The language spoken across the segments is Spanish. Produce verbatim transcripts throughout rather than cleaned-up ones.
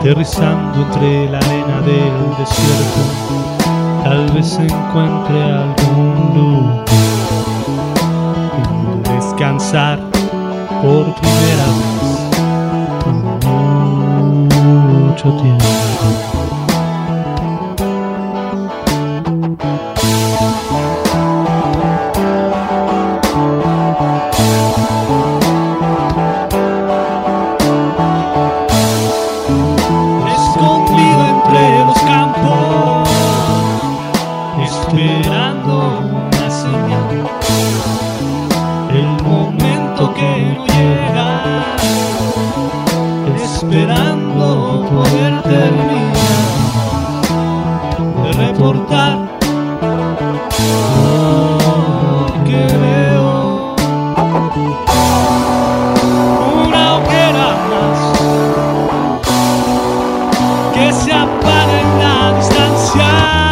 Aterrizando entre la arena del desierto, tal vez encuentre algún lugar donde descansar por primera vez en mucho tiempo. Esperando una señal, el momento que no llega, esperando poder terminar de reportar lo que veo. Una hoguera más que se apaga en la distancia.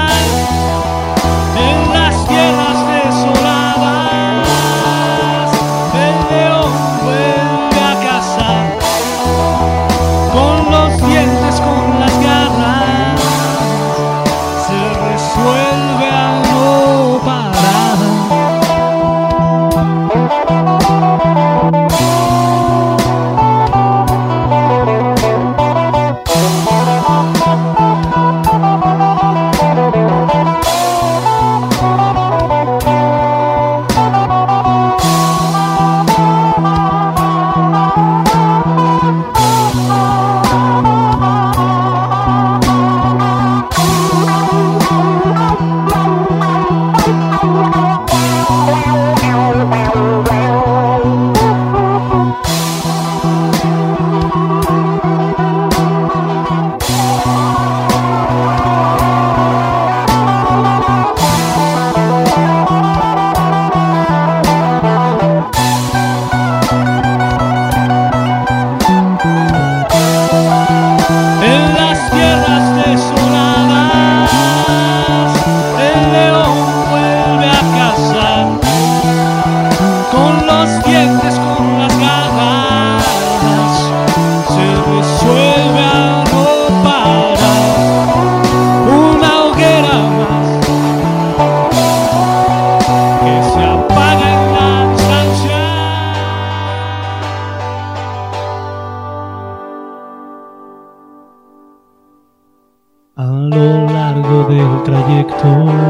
A lo largo del trayecto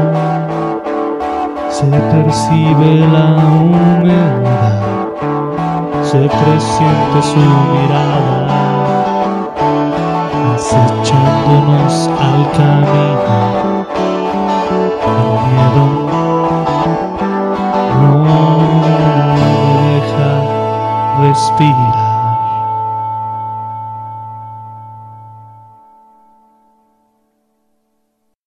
se percibe la humedad, se presiente su mirada, acechándonos al camino. El miedo no me deja respirar.